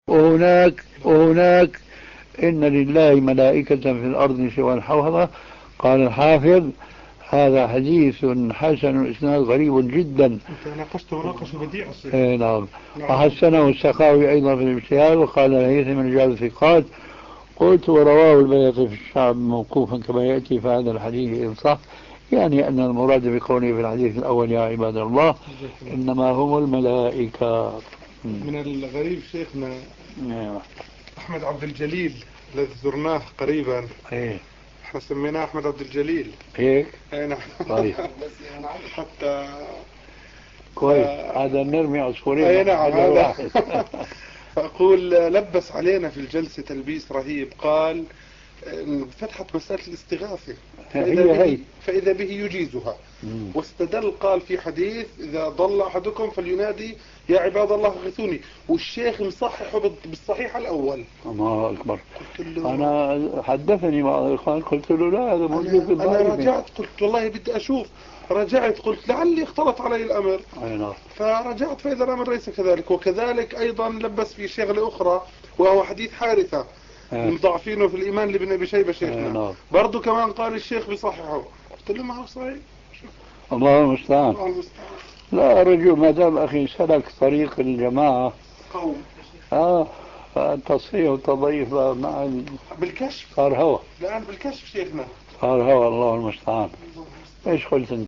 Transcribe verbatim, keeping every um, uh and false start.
وهناك وهناك إن لله ملائكة في الأرض سوى الحوضة. قال الحافظ: هذا حديث حسن إسناد غريب جدا. أنت ناقشت مناقشة بديعة. إيه نعم. وحسنه السخاوي أيضا في الاجتهاد، وقال الهيثمي من رجال الثقات. قلت: ورواه البيهقي في الشعب موقوفا كما يأتي، فهذا الحديث إن صح يعني أن المراد بقوله في الحديث الأول: يا عباد الله إنما هم الملائكة. من الغريب شيخنا أحمد عبد الجليل الذي زرناه قريبا. إيه. احنا سميناه أحمد عبد الجليل. هيك؟ اي نعم. طيب. حتى كويس. هذا نرمي عصفورين. اي نعم هذا. فأقول لبس علينا في الجلسة تلبيس رهيب. قال فتحت مسألة الاستغاثة فإذا به, فإذا به يجيزها. مم. واستدل قال في حديث: إذا ضل أحدكم فلينادي يا عباد الله اغثوني. والشيخ مصححه بالصحيح الأول. الله أكبر. أنا حدثني مع الإخوان قلت له: لا، هذا موجود في الضعيف. أنا رجعت قلت والله بدي أشوف. رجعت قلت لعلي اختلط علي الأمر. أينا. فرجعت فإذا الأمر ليس كذلك. وكذلك أيضا لبس في شغلة أخرى وهو حديث حارثة مضاعفينه في الإيمان لابن أبي شيبة شيخنا. برضو كمان قال الشيخ بصححه. قلت له: ما هو صحيح. الله المستعان. لا أرجو ما دام أخي سلك طريق الجماعة قوم آه تصحيح وتضعيف مع بالكشف. صار هوا الآن بالكشف شيخنا. صار هوا. الله المستعان. ايش قلت انت؟